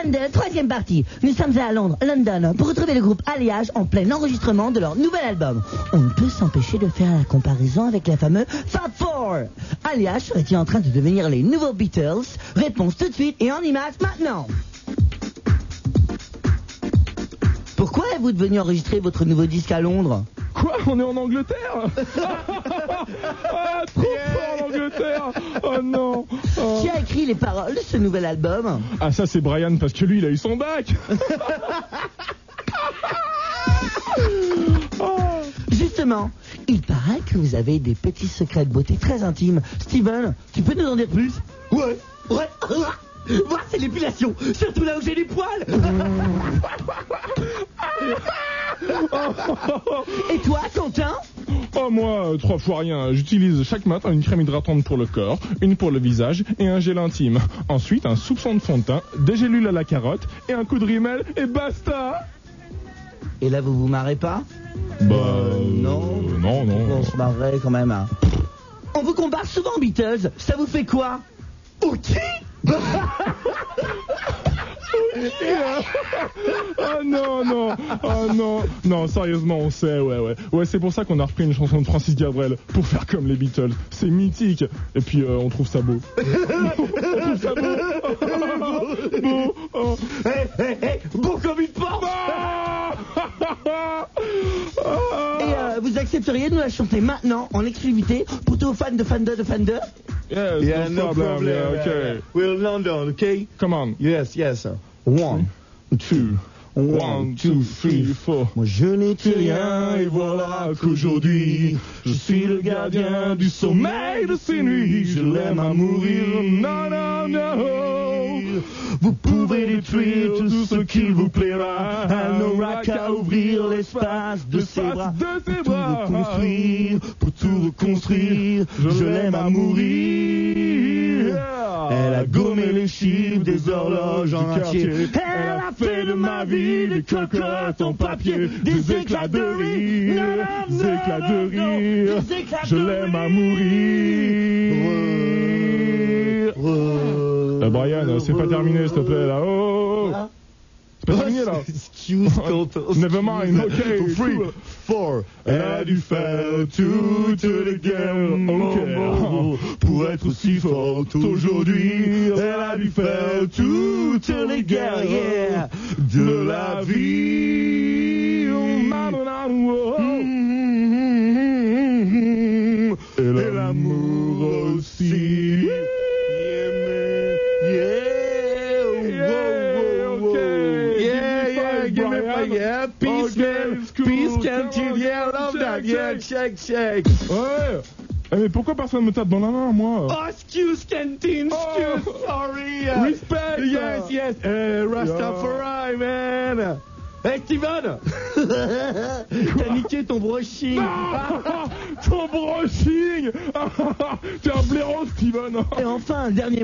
Thunder, troisième partie. Nous sommes à Londres, London, pour retrouver le groupe Alliage en plein enregistrement de leur nouvel album. On ne peut s'empêcher de faire la comparaison avec les fameux Fab Four. Alliage serait-il en train de devenir les nouveaux Beatles? Réponse tout de suite et en images maintenant. Pourquoi êtes-vous devenu enregistrer votre nouveau disque à Londres? Quoi? On est en Angleterre? Ah, trop fort l'Angleterre! Oh non! Oh. Qui a écrit les paroles de ce nouvel album? Ah, ça c'est Brian parce que lui il a eu son bac! Justement, il paraît que vous avez des petits secrets de beauté très intimes. Steven, tu peux nous en dire plus? Ouais. Moi, c'est l'épilation, surtout là où j'ai des poils. Et toi, Quentin? Oh, moi, 3 fois rien. J'utilise chaque matin une crème hydratante pour le corps, une pour le visage et un gel intime. Ensuite, un soupçon de fond de teint, des gélules à la carotte et un coup de rimel et basta. Et là, vous vous marrez pas? Non. On se marrerait quand même. Hein. On vous compare souvent aux Beatles. Ça vous fait quoi? Ok. Oh non, sérieusement, on sait, ouais, c'est pour ça qu'on a repris une chanson de Francis Cabrel pour faire comme les Beatles. C'est mythique. Et puis, on trouve ça beau. On trouve ça beau. Beau. Oh. Hey, beau comme une porte. Et vous accepteriez de nous la chanter maintenant, en exclusivité, pour tous vos fans de Fender? Yes, no problem. Yeah, okay. We're in London, okay? Come on. Yes, sir. 1, 2, 1, 2, 3, 4. Moi je n'étais Rien, et voilà qu'aujourd'hui, je suis le gardien du sommeil de ces nuits. Je l'aime à mourir. Non. Vous pouvez détruire tout ce qu'il vous plaira. Elle n'aura qu'à ouvrir l'espace de ses bras. Pour tout reconstruire, je l'aime à mourir. Elle a gommé les chiffres des horloges en entier. Elle a fait de ma vie des cocottes en papier, des éclats de rire, Des éclats de rire. Je l'aime à mourir. Brian, c'est pas terminé, s'il te plaît, là. Oh. C'est pas terminé, là. Excuse, Never mind, ok. 3, 4. Elle a dû faire toutes les guerres pour être aussi forte aujourd'hui. Elle a dû faire toutes les guerres de la vie. Et l'amour aussi. Peace canteen, yeah, I love that, yeah, check. Ouais. Mais pourquoi personne me tape dans la main, moi? Oh, excuse canteen, sorry. Respect. Yes. Rastafari, man. Hey, Steven. T'as niqué ton brushing. Ton brushing. T'es un blaireau, Steven. Et enfin, un dernier